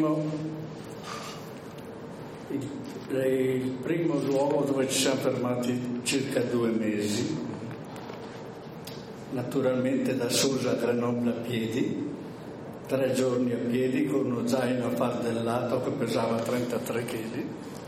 primo luogo dove ci siamo fermati circa 2 mesi, naturalmente da Susa a Grenoble a piedi, 3 giorni a piedi con uno zaino fardellato che pesava 33 kg.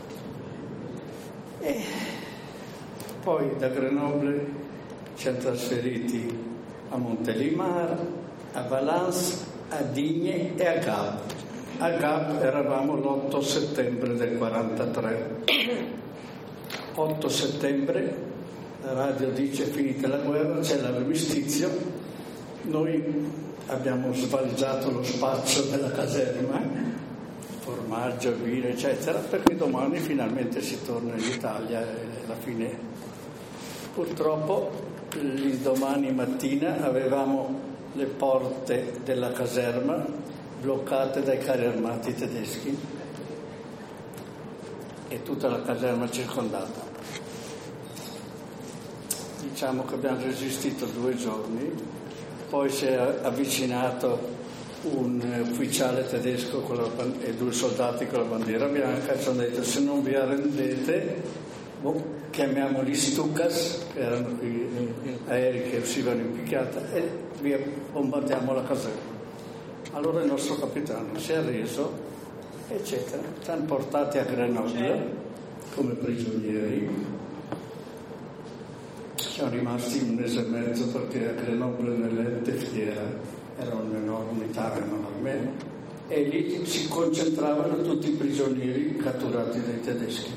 E poi da Grenoble ci siamo trasferiti a Montélimar, a Valence, a Digne e a Gap. A Gap eravamo l'8 settembre del 43. 8 settembre, la radio dice finita la guerra, c'è l'armistizio. Noi abbiamo svaliggiato lo spazio della caserma, formaggio, vino, eccetera, perché domani finalmente si torna in Italia e alla fine. Purtroppo domani mattina avevamo le porte della caserma bloccate dai carri armati tedeschi e tutta la caserma circondata. Diciamo che abbiamo resistito 2 giorni, poi si è avvicinato un ufficiale tedesco e 2 soldati con la bandiera bianca e ci hanno detto: se non vi arrendete, chiamiamoli Stukas, che erano quei aerei che uscivano in picchiata, e via, bombardiamo la caserma. Allora il nostro capitano si è arreso, eccetera. Ci hanno portati a Grenoble come prigionieri. Siamo rimasti 1 mese e mezzo perché a Grenoble nell'ente fiera era un'unità enorme e lì si concentravano tutti i prigionieri catturati dai tedeschi.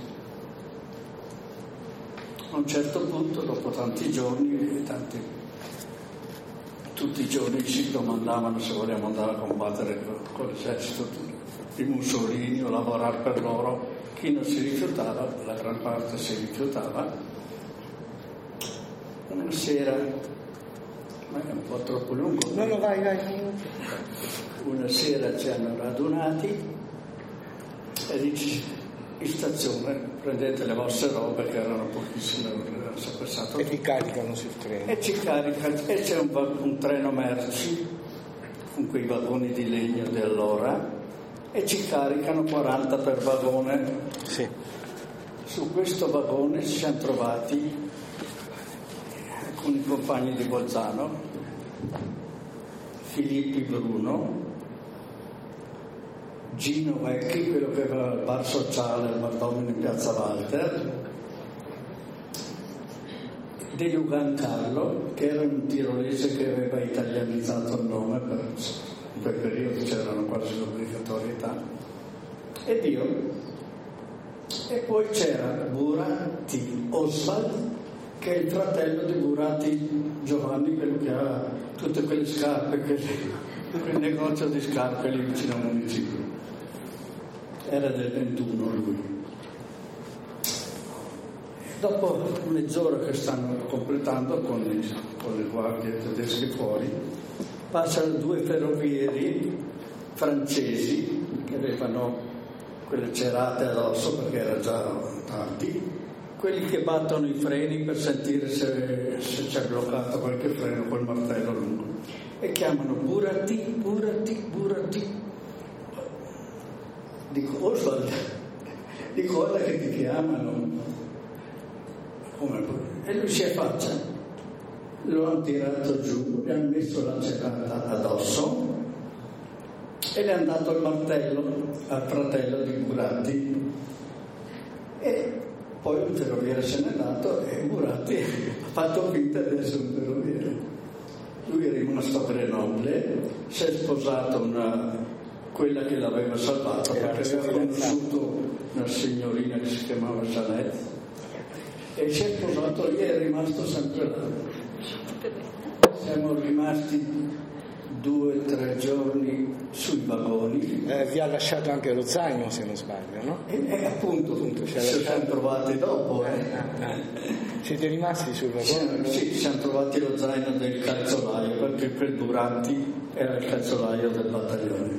A un certo punto, dopo tanti giorni, tutti i giorni ci domandavano se volevamo andare a combattere con l'esercito di Mussolini o lavorare per loro. Chi non si rifiutava, la gran parte si rifiutava. Una sera, ma è un po' troppo lungo. No, vai. Una sera ci hanno radunati e dice: in stazione prendete le vostre robe, che erano pochissime, e vi caricano sul treno. E ci caricano, e c'è un treno merci con quei vagoni di legno di allora, e ci caricano 40 per vagone. Sì. Su questo vagone ci siamo trovati alcuni compagni di Bolzano, Filippi Bruno, Gino Vecchi, quello che aveva il bar sociale al Bardomino in Piazza Walter, De Lugan Carlo, che era un tirolese che aveva italianizzato il nome, in quel periodo c'erano quasi l'obbligatorietà, ed io. E poi c'era Buratti Oswald, che è il fratello di Buratti Giovanni, quello che ha tutte quelle scarpe, quel negozio di scarpe lì vicino al municipio. Era del 21 lui. Dopo mezz'ora che stanno completando con le guardie tedesche fuori, passano due ferrovieri francesi che avevano quelle cerate addosso perché era già tardi, quelli che battono i freni per sentire se c'è bloccato qualche freno col martello lungo, e chiamano Buratti, Buratti, Buratti. Dico, Oswald, dico, guarda che ti chiamano. E lui si affaccia, lo hanno tirato giù, gli hanno messo la cerata addosso e le hanno dato il martello al fratello di Buratti, e poi un ferroviere se n'è andato e Buratti ha fatto finta di essere un ferroviere. Lui è rimasto a Grenoble, si è sposato quella che l'aveva salvato, perché aveva conosciuto una signorina che si chiamava Jeanette, e si è sposato lì e è rimasto sempre là. Siamo rimasti 2 o 3 giorni sui vagoni. Vi ha lasciato anche lo zaino, se non sbaglio, no? E appunto ci siamo trovati dopo. Siete rimasti sul vagone? Sì, siamo trovati lo zaino del calzolaio, perché quel Buratti era il calzolaio del battaglione.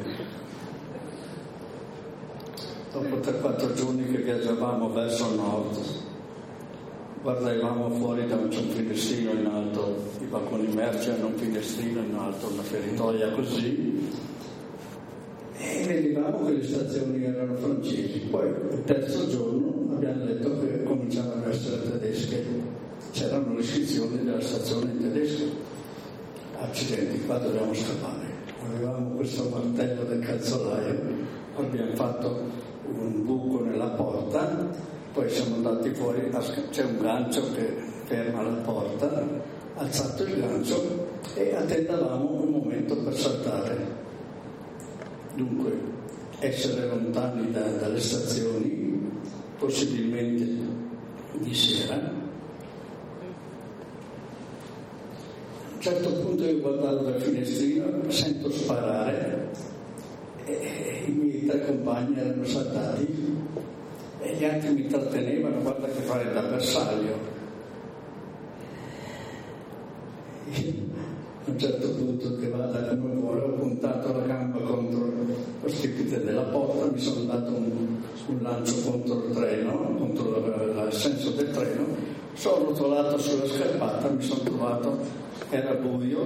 Dopo 3-4 giorni che viaggiavamo verso nord, guardavamo fuori da un finestrino in alto, i vagoni merci hanno un finestrino in alto, una feritoia così, e vedevamo che le stazioni erano francesi. Poi il terzo giorno abbiamo letto che cominciavano a essere tedesche, c'erano le iscrizioni della stazione in tedesco. Accidenti, qua dobbiamo scappare. Avevamo questo martello del calzolaio, abbiamo fatto un buco nella porta. Poi siamo andati fuori, c'è un gancio che ferma la porta, alzato il gancio e attendavamo un momento per saltare. Dunque, essere lontani dalle stazioni, possibilmente di sera. A un certo punto io guardavo dal finestrino, sento sparare e i miei 3 compagni erano saltati. E gli altri mi trattenevano, guarda che fare da bersaglio. A un certo punto che vada come vuole, ho puntato la gamba contro lo stipite della porta, mi sono dato un lancio contro il treno, contro il senso del treno, sono rotolato sulla scarpata, mi sono trovato, era buio,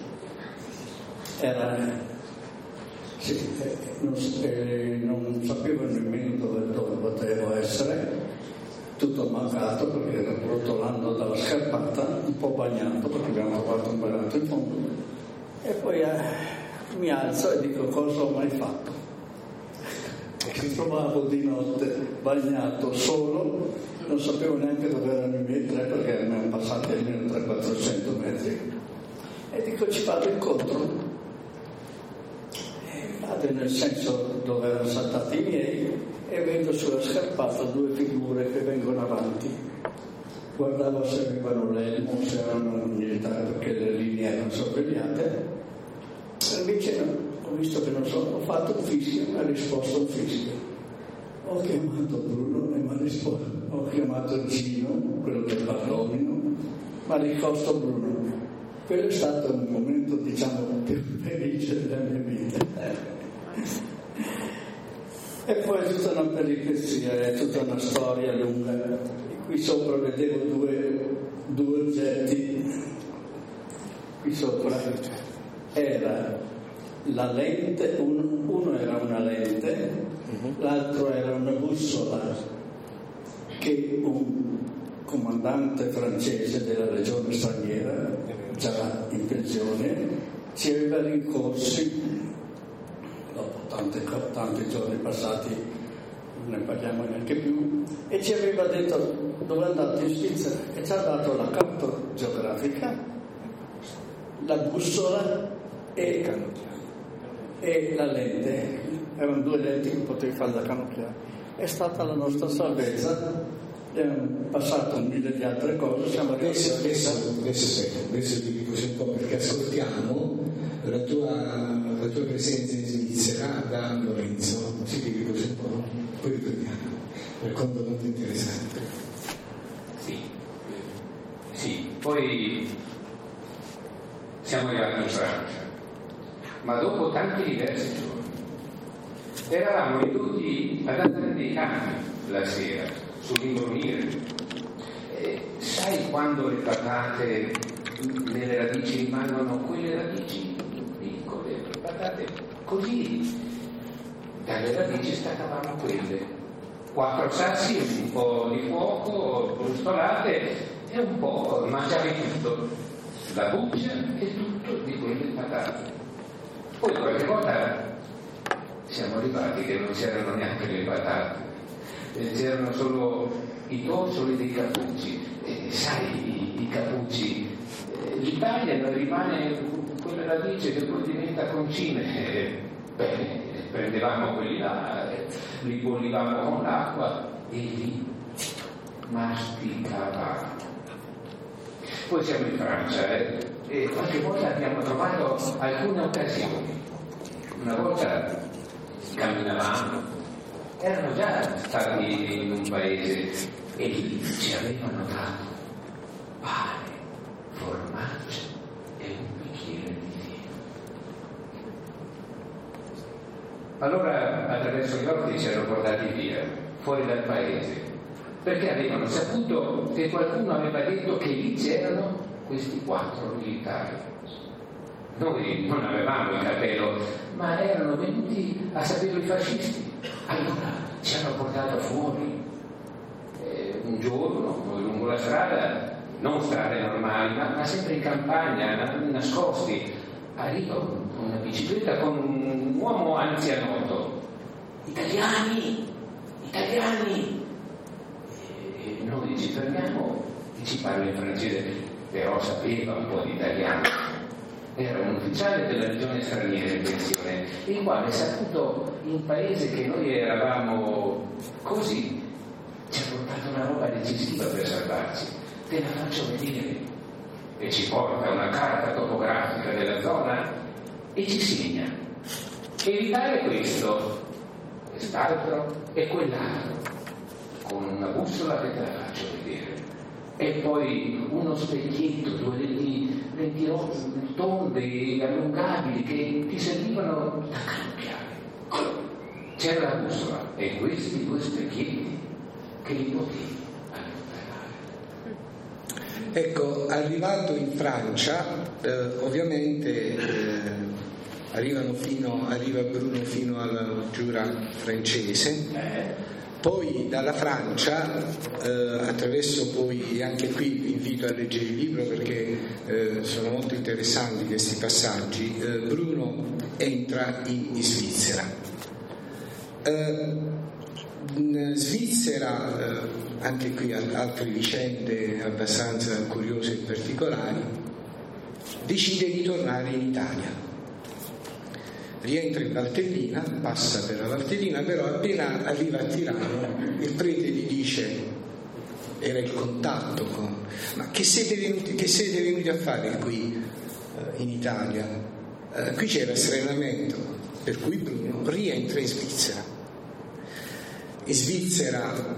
non sapevo nemmeno dove potevo essere, tutto mancato perché ero rotolando dalla scarpata, un po' bagnato perché abbiamo trovato un bagnato in fondo, e poi mi alzo e dico: cosa ho mai fatto? Mi trovavo di notte bagnato solo, non sapevo neanche dove erano i miei 3 perché mi erano passati almeno 300-400 metri, e dico: ci vado incontro. Vado nel senso dove erano saltati i miei e vedo sulla scarpata 2 figure che vengono avanti. Guardavo se avevano l'elmo, se erano militari, perché le linee erano sorvegliate. Invece no, ho visto che non so, ho fatto un fischio, mi ha risposto un fischio. Ho chiamato Bruno e mi ha risposto. Ho chiamato Gino, quello del Barlomino, mi ha risposto Bruno. Quello è stato un momento, diciamo, più felice della mia vita. E poi è tutta una peripezia, è tutta una storia lunga. Qui sopra vedevo due oggetti. Qui sopra era la lente, uno era una lente, l'altro era una bussola che un comandante francese della legione straniera, già in pensione, ci aveva rincorsi dopo tanti giorni passati, non ne parliamo neanche più, e ci aveva detto dove è andato in Svizzera, e ci ha dato la carta geografica, la bussola e la lente. Erano 2 lenti che potevi fare da canocchiare. È stata la nostra salvezza, è passato un mille di altre cose. Siamo Adesso ti dico un po' perché ascoltiamo la tua presenza in Svizzera da Lorenzo, così ti dico un po', poi riprendiamo. Racconto molto interessante. Sì, poi siamo arrivati in Francia, ma dopo tanti diversi giorni. Eravamo ridotti ad andare dei campi la sera, sull'imbrunire. Sai quando le patate nelle radici rimangono quelle radici piccole, le patate così, dalle radici staccavamo quelle. 4 sassi, un po' di fuoco, brustolate e un po' mangiare tutto, la buccia e tutto di quelle patate. Poi qualche volta siamo arrivati che non c'erano neanche le patate, c'erano solo i torsoli dei cappucci. Sai, i cappucci, l'Italia non rimane quella radice che poi diventa concime. Bene, prendevamo quelli là, li bollivamo con l'acqua e li masticavamo. Poi siamo in Francia e qualche volta abbiamo trovato alcune occasioni. Una volta camminavamo, erano già stati in un paese e lì ci avevano dato pane, formaggio e un bicchiere di vino. Allora attraverso gli occhi ci hanno portati via, fuori dal paese, perché avevano saputo che qualcuno aveva detto che lì c'erano questi 4 militari. Noi non avevamo il capello, ma erano venuti a saperlo i fascisti. Allora ci hanno portato fuori. Un giorno, lungo la strada, non strade normali, ma sempre in campagna, nascosti, arriva una bicicletta con un uomo anzianotto. Italiani! E noi ci fermiamo e ci parla in francese, però sapeva un po' di italiano. Era un ufficiale della legione straniera in pensione, il quale, saputo in paese che noi eravamo così, ci ha portato una roba decisiva per salvarci. Te la faccio vedere. E ci porta una carta topografica della zona e ci segna: evitare questo, quest'altro e quell'altro, con una bussola che te la faccio vedere. E poi uno specchietto, 2 lenti tonde e allungabili che ti servivano da cambiare. C'era la bussola e questi 2 specchietti che li potevi allontanare. Ecco, arrivato in Francia, ovviamente arriva Bruno fino alla giura francese. Poi dalla Francia, attraverso poi, anche qui invito a leggere il libro perché sono molto interessanti questi passaggi, Bruno entra in Svizzera. In Svizzera, anche qui altre vicende abbastanza curiose e particolari, decide di tornare in Italia. Rientra in Valtellina, passa per la Valtellina, però appena arriva a Tirano il prete gli dice, era il contatto ma che siete venuti a fare qui in Italia? Qui c'era strenamento, per cui Bruno rientra in Svizzera. In Svizzera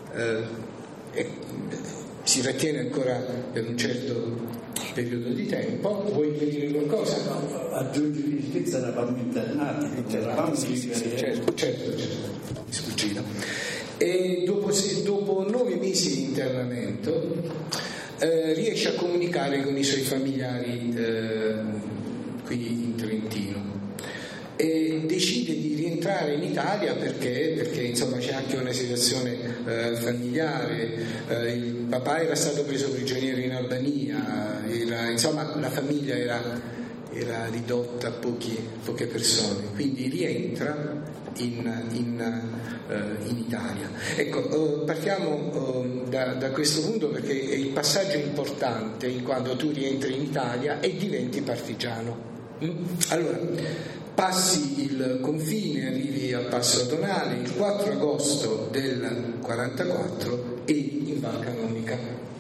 si trattiene ancora per un certo periodo di tempo. Vuoi dire qualcosa? No, aggiungi che in Svizzera eravamo internati, quindi eravamo liberi. Certo, mi sfuggita. E dopo 9 mesi di internamento riesce a comunicare con i suoi familiari qui in Trentino e decide di rientrare in Italia perché insomma c'è anche una situazione familiare. Il papà era stato preso prigioniero in Albania, insomma la famiglia era ridotta a poche persone, quindi rientra in Italia. Ecco, partiamo da questo punto perché è il passaggio importante in quando tu rientri in Italia e diventi partigiano. Allora, passi il confine, arrivi a Passo Donale il 4 agosto del 44 e in Val Camonica.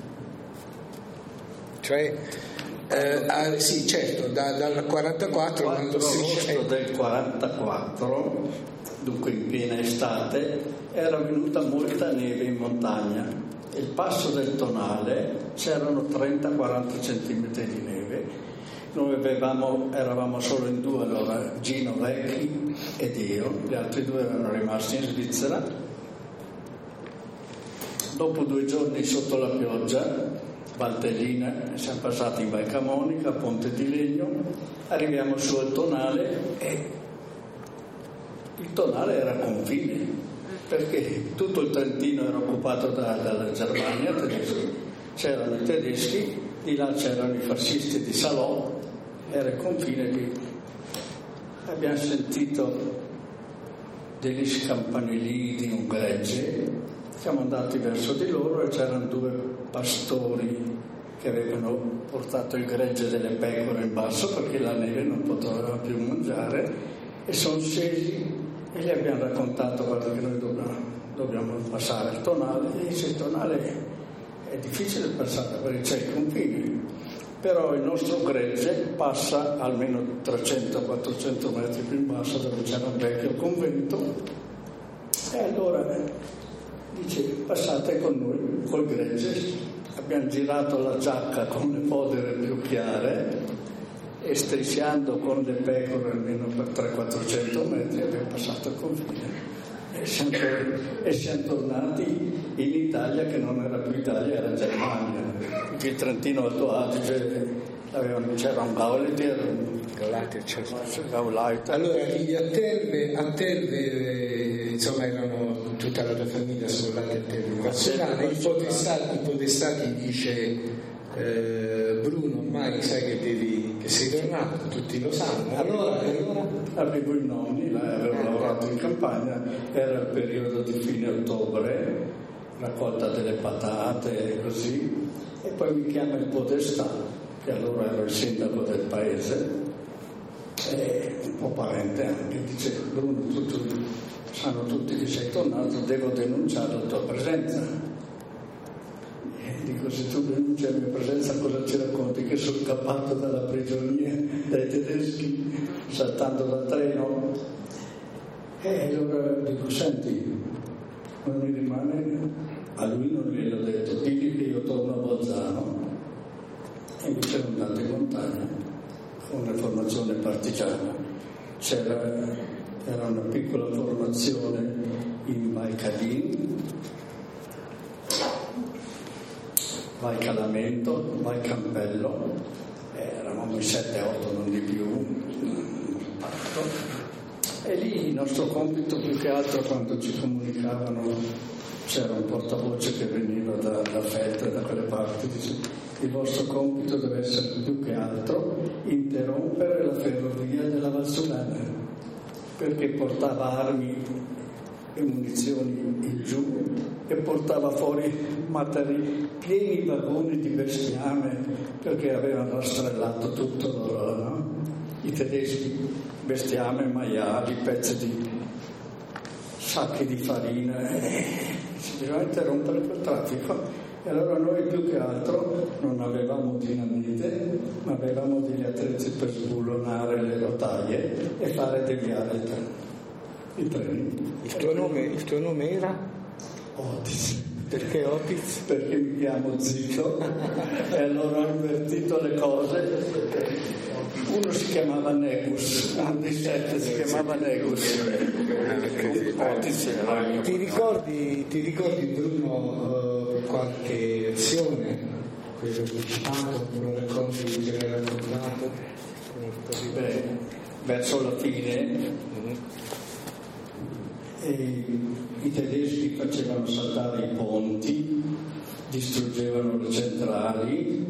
Cioè, sì, certo, dal 44 4 agosto del 44, dunque in piena estate, era venuta molta neve in montagna. Il passo del Tonale c'erano 30-40 centimetri di neve. Noi eravamo solo in due allora, Gino Vecchi ed io, gli altri due erano rimasti in Svizzera. Dopo 2 giorni sotto la pioggia, Valtellina, siamo passati in Val Camonica, Ponte di Legno, arriviamo su al Tonale e il Tonale era confine, perché tutto il Trentino era occupato dalla Germania tedeschi, c'erano i tedeschi, di là c'erano i fascisti di Salò, era il confine lì. Abbiamo sentito degli scampanellii di un gregge, siamo andati verso di loro e c'erano 2 pastori che avevano portato il gregge delle pecore in basso perché la neve non potevano più mangiare, e sono scesi e gli abbiamo raccontato: guarda che noi dobbiamo passare il Tonale. E dice: il Tonale è difficile passare perché c'è il confine, però il nostro gregge passa almeno 300-400 metri più in basso dove c'era un vecchio convento, e allora dice: passate con noi col gregge. Abbiamo girato la giacca con le fodere più chiare e strisciando con le pecore almeno per 300-400 metri abbiamo passato il confine e siamo tornati in Italia, che non era più Italia, era Germania. Il Trentino Alto Adige c'era un Gauleiter, allora lì a Terve insomma erano tutta la tua famiglia sfollata a Terve nazionale. I podestati dice Bruno, ormai sai che sei tornato, tutti lo sanno. Allora avevo i nonni, avevo lavorato in campagna, era il periodo di fine ottobre, raccolta delle patate e così, e poi mi chiama il podestà, che allora era il sindaco del paese, e un po' parente anche, dice: Bruno, sanno tutti che sei tornato, devo denunciare la tua presenza. E dico: se tu denunci la mia presenza, cosa ci racconti? Che sono scappato dalla prigionia dai tedeschi saltando dal treno? E allora dico: senti, non mi rimane, a lui non gliel'ho detto, digli che io torno a Bolzano. E invece ero andato in montagna con una formazione partigiana. Era una piccola formazione in Val Cadin, Val Calamento, Val Campello, eravamo in 7-8, non di più, e lì il nostro compito, più che altro, quando ci comunicavano, c'era un portavoce che veniva da Feltre, da quelle parti, dice: il vostro compito deve essere più che altro interrompere la ferrovia della Valsugana, perché portava armi e munizioni in giù e portava fuori pieni vagoni di bestiame, perché avevano rastrellato tutto loro, no? I tedeschi, bestiame, maiali, pezzi di sacchi di farina, si bisogna interrompere quel traffico. E allora noi più che altro non avevamo dinamite, ma avevamo degli attrezzi per sbullonare le rotaie e fare deviare i treni. Il tuo nome era? Otis. Perché Otis? Perché mi chiamo Zito e allora ho invertito le cose. Uno si chiamava Negus, anni 7 si chiamava Negus. Otis era il mio. Ti ricordi Bruno qualche azione, quello anticipato, lo racconti che l'hai raccontato? Beh, verso la fine i tedeschi facevano saltare i ponti, distruggevano le centrali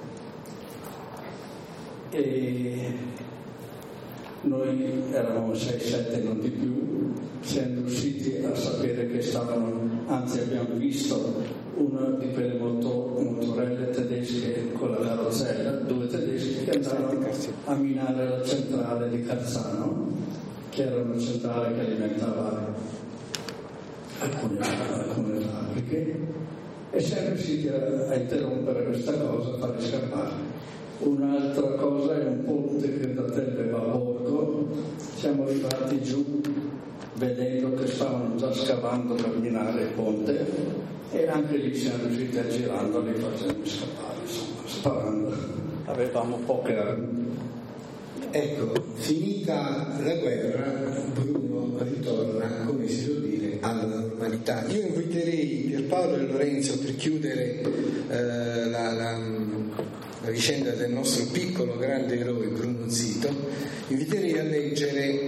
e noi eravamo 6-7, non di più, siamo riusciti a sapere che abbiamo visto una di quelle motorelle tedesche con la carrozzella, 2 tedeschi che andavano a minare la centrale di Carzano, che era una centrale che alimentava alcune fabbriche, e siamo riusciti a interrompere questa cosa, a farli scappare. Un'altra cosa è un ponte che da Telle va a Borgo. Siamo arrivati giù vedendo che stavano già scavando per minare il ponte, e anche lì siamo riusciti a girandoli facendo scappare, insomma, sparando. Avevamo poche armi. Ecco, finita la guerra, Bruno ritorna, come si suol dire, alla normalità. Io inviterei Pierpaolo e Lorenzo, per chiudere la vicenda del nostro piccolo grande eroe Bruno Zito, inviterei a leggere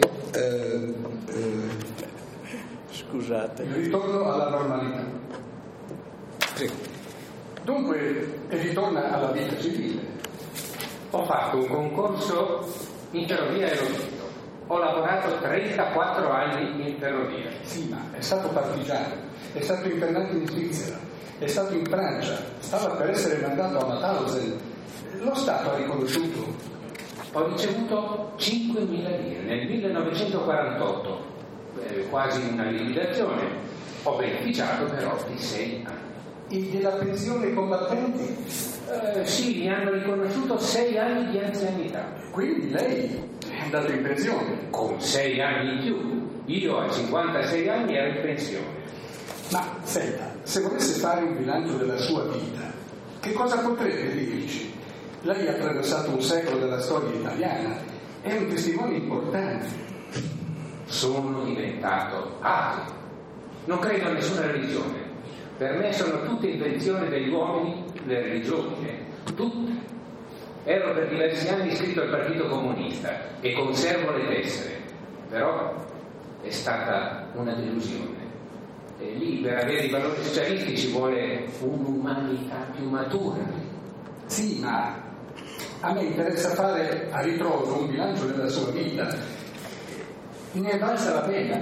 scusate, il ritorno alla normalità. Prego. Dunque ritorna alla vita civile. Ho fatto un concorso in ferrovia e lo dico. Ho lavorato 34 anni in ferrovia. Sì, ma è stato partigiano, è stato internato in Svizzera, è stato in Francia, stava per essere mandato a Mauthausen. Lo Stato ha riconosciuto. Ho ricevuto 5.000 lire nel 1948, quasi una liquidazione. Ho beneficiato però di 6 anni. E della pensione ai combattenti? Sì, mi hanno riconosciuto 6 anni di anzianità. Quindi lei è andato in pensione? Con 6 anni in più. Io a 56 anni ero in pensione. Ma senta, se volesse fare un bilancio della sua vita, che cosa potrebbe dirci? Lei ha attraversato un secolo della storia italiana, è un testimone importante. Sono diventato ateo. Non credo a nessuna religione. Per me sono tutte invenzioni degli uomini, le religioni, tutte. Ero per diversi anni iscritto al Partito Comunista e conservo le tessere, però è stata una delusione. E lì per avere i valori socialisti ci vuole un'umanità più matura. Sì, ma a me interessa fare a ritroso un bilancio della sua vita. Ne è valsa la pena?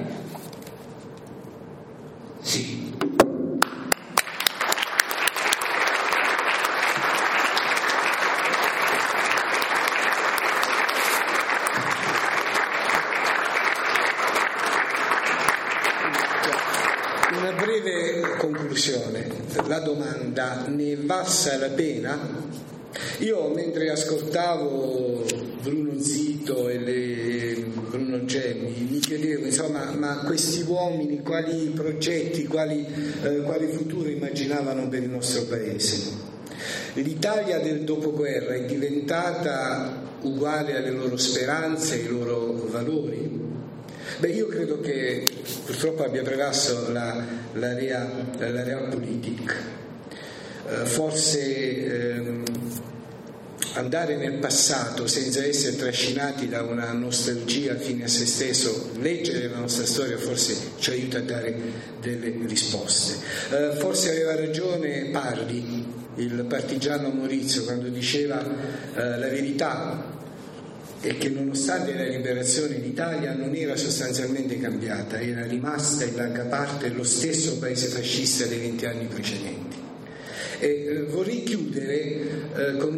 Sì. Una breve conclusione. La domanda: ne valsa la pena? Io, mentre ascoltavo Bruno Zito e Bruno Gemmi, mi chiedevo, insomma, ma questi uomini quali progetti, quali futuro immaginavano per il nostro paese? L'Italia del dopoguerra è diventata uguale alle loro speranze, ai loro valori? Io credo che purtroppo abbia prevalso la realpolitik. Forse andare nel passato senza essere trascinati da una nostalgia fine a se stesso, leggere la nostra storia forse ci aiuta a dare delle risposte. Forse aveva ragione Pardi, il partigiano Maurizio, quando diceva la verità è che nonostante la liberazione l'Italia non era sostanzialmente cambiata, era rimasta in larga parte lo stesso paese fascista dei 20 anni precedenti. E vorrei chiudere con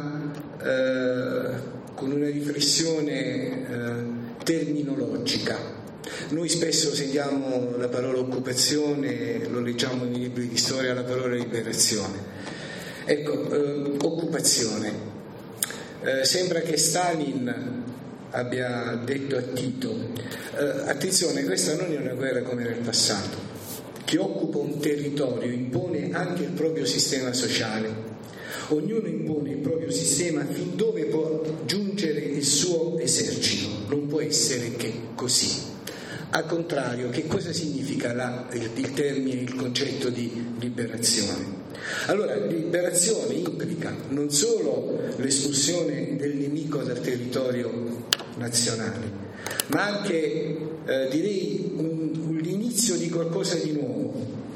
una riflessione terminologica. Noi spesso sentiamo la parola occupazione, lo leggiamo nei libri di storia, la parola liberazione. Ecco, occupazione. Sembra che Stalin abbia detto a Tito: attenzione, questa non è una guerra come nel passato. Chi occupa un territorio impone anche il proprio sistema sociale. Ognuno impone il proprio sistema fin dove può giungere il suo esercito. Non può essere che così. Al contrario, che cosa significa il termine, il concetto di liberazione? Allora, liberazione implica non solo l'espulsione del nemico dal territorio nazionale, ma anche, direi, l'inizio di qualcosa di nuovo,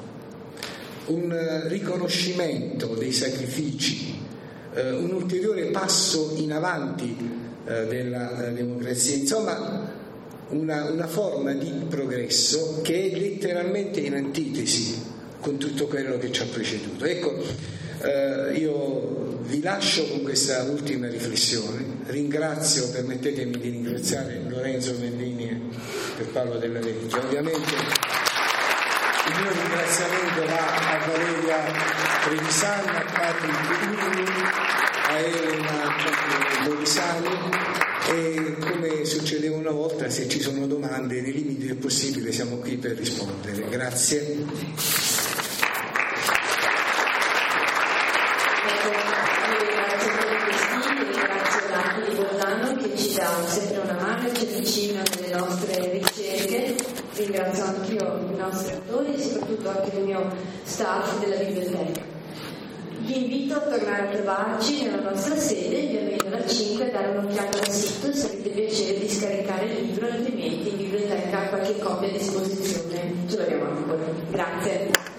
un riconoscimento dei sacrifici, un ulteriore passo in avanti della democrazia, insomma una forma di progresso che è letteralmente in antitesi con tutto quello che ci ha preceduto. Ecco, io vi lascio con questa ultima riflessione. Ringrazio, permettetemi di ringraziare Lorenzo Mellini per Paolo Della Vecchia. Ovviamente il mio ringraziamento va a Valeria Trevisani, a Patrick Urini, a Elena Morisani, e come succedeva una volta, se ci sono domande, nei limiti del possibile siamo qui per rispondere. Grazie. Che ci dà sempre una mano, ci avvicina nelle nostre ricerche. Ringrazio anch'io i nostri autori e soprattutto anche il mio staff della biblioteca. Vi invito a tornare a trovarci nella nostra sede, via Vendola 5, a dare un'occhiata al sito se avete piacere di scaricare il libro, altrimenti in biblioteca qualche copia a disposizione ce l'abbiamo ancora. Grazie.